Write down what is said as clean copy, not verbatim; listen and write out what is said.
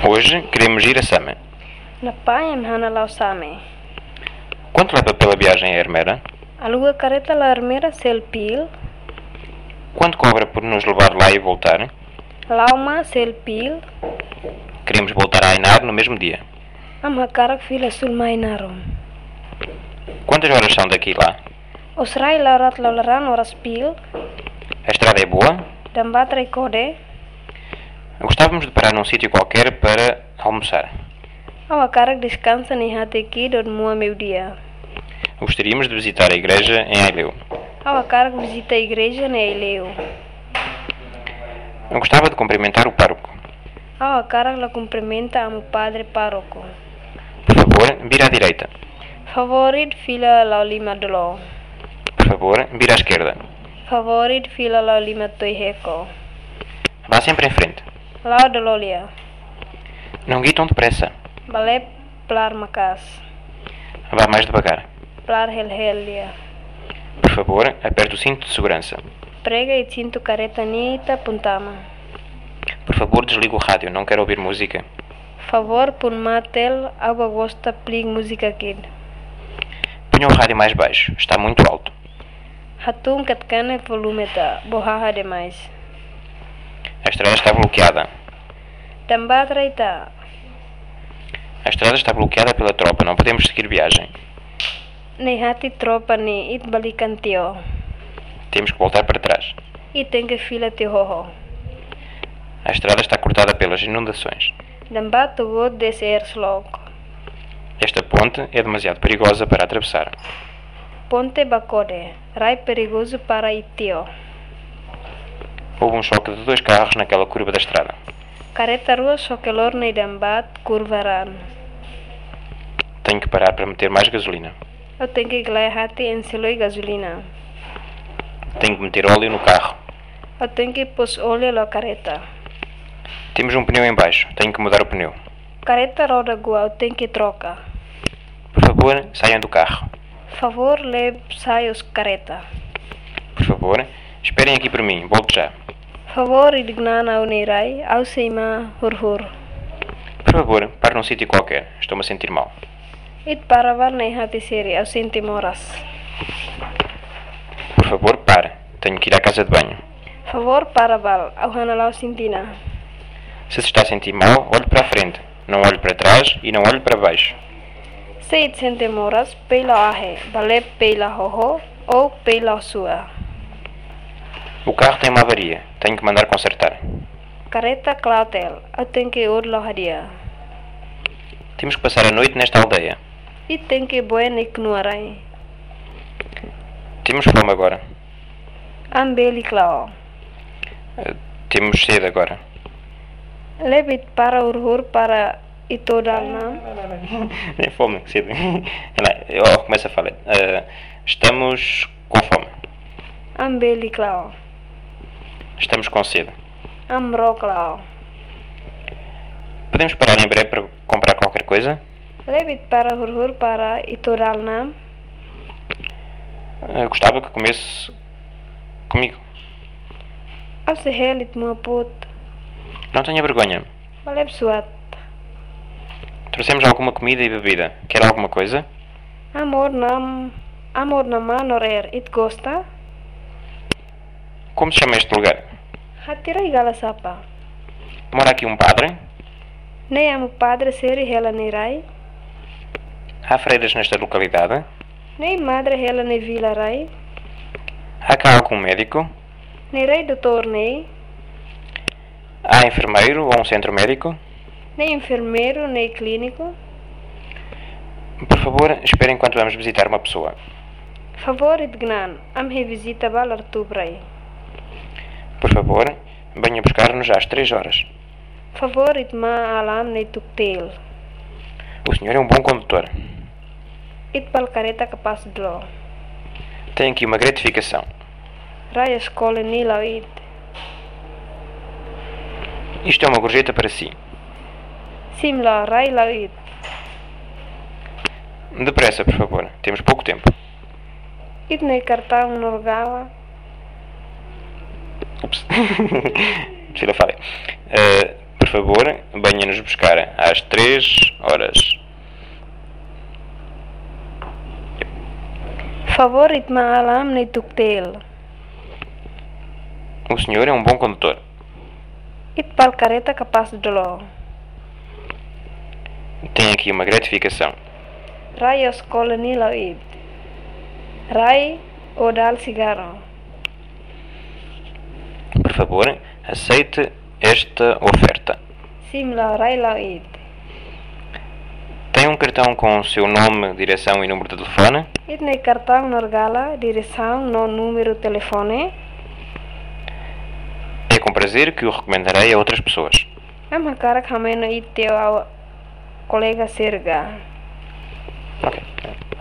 Hoje queremos ir a Sama. Napayam hana Same. Quanto leva pela viagem a Ermera? Aluga careta la armera selpil. Quanto cobra por nos levar lá e voltar? Lauma selpil. Queremos voltar a Ainar no mesmo dia. Am hakarak fila sulmainarum. Quantas horas são daqui lá? Osrai laurat laularan horas pil. A estrada é boa? Dambatrai kode. Gostávamos de parar num sítio qualquer para almoçar. Ao hakarak descansa ni hateki dor mua meu dia. Gostaríamos de visitar a igreja em Aileu. Ao hakarak visita a igreja na Ileu. Eu gostava de cumprimentar o pároco. Ao hakarak la cumprimenta amo padre parroco. Por favor, vira à direita. Favorit fila la lima dolo. Por favor, vira à esquerda. Favorit fila la lima toiheko. Vá sempre em frente. Lao dololia. Não guie tão depressa. Balep plar makas. Vá mais devagar. Plar helhelia. Por favor, aperte o cinto de segurança. Prega e cinto careta nita puntama. Por favor, desligue o rádio. Não quero ouvir música. Favor pun matel água gosta plig música kid. Ponha o rádio mais baixo. Está muito alto. Hatum katkane volume ta. Bohaha demais. A estrada está bloqueada. Tambatra ita. A estrada está bloqueada pela tropa. Não podemos seguir viagem. Nei hati tropa ni it balikantio. Temos que voltar para trás. I tem que fila te hoho. A estrada está cortada pelas inundações. Dambato god desse erslog. Esta ponte é demasiado perigosa para atravessar. Ponte Bacode. Rai perigoso para itio. Houve um choque de 2 carros naquela curva da estrada. Careta rua sokelor nei dambat curvaran. Tenho que parar para meter mais gasolina. Eu tenho que glai hati ensiloi gasolina. Tenho que meter óleo no carro. Eu tenho que pôs óleo la careta. Temos um pneu em baixo. Tenho que mudar o pneu. Careta roda gua, eu tenho que troca. Por favor, saiam do carro. Favor, leve saios careta. Por favor, esperem aqui por mim. Volto já. Favor, idignana au neirai, au seima hurhur. Por favor, pare num sítio qualquer. Estou-me a sentir mal. It paravar nei hati seri, au senti moras. Por favor, pare. Tenho que ir à casa de banho. Favor, paraval, au hanalau sintina. Se está a sentir mal, olhe para a frente. Não olhe para trás e não olhe para baixo. Se it sente moras, peila ahe, balep peila hoho, ou peila sua. O carro tem uma avaria. Tenho que mandar consertar. Careta clautel, eu tenho que ir loharia. Temos que passar a noite nesta aldeia. It tem que buen iknuarai. Temos fome agora. Ambeli clao. Temos sede agora. Lebit para urhur para itodalna. Nem fome, sede. Eu começo a falar. Estamos com fome. Ambeli clao. Estamos com sede. Amro clao. Podemos parar em breve para comprar qualquer coisa? Lebit para urhur para itodalna. Gostava que comesse comigo. Au se helit mua put. Não tenha vergonha. Balep suat. Trouxemos alguma comida e bebida. Quer alguma coisa? Amor nama norer it gosta. Como se chama este lugar? Hatira igala sapa. Mora aqui um padre? Nei amo padre seri hela neirai. Há freiras nesta localidade? Nei madre hela ne vila rai. Há cá algum médico? Neirai doutor nei. Há enfermeiro ou um centro médico? Nem enfermeiro, nem clínico. Por favor, espere enquanto vamos visitar uma pessoa. Favor idgnan, am revisita balar tubrai. Por favor, venha buscar-nos às 3 horas. Favor itma alam nei tuktel. O senhor é um bom condutor. It pal careta capaz dlo. Tem aqui uma gratificação. Rai escola ni lauit. Isto é uma gorjeta para si. Simla rai lauit. Depressa, por favor. Temos pouco tempo. It nei cartão norgala. Ups. Tira falha. Por favor, venha nos buscar às 3 horas. Favorit maalam ni tuktel. O senhor é um bom condutor. It pal careta capaz de lo. Tem aqui uma gratificação. Rai escola ni lo id. Rai odal cigarro. Por favor, aceite esta oferta. Sim lo rai lo id. Tem um cartão com o seu nome, direção e número de telefone? It nei cartão norgala, direção no número telefone. É com prazer que o recomendarei a outras pessoas. Am hakara khameno it teu colega serga. Ok.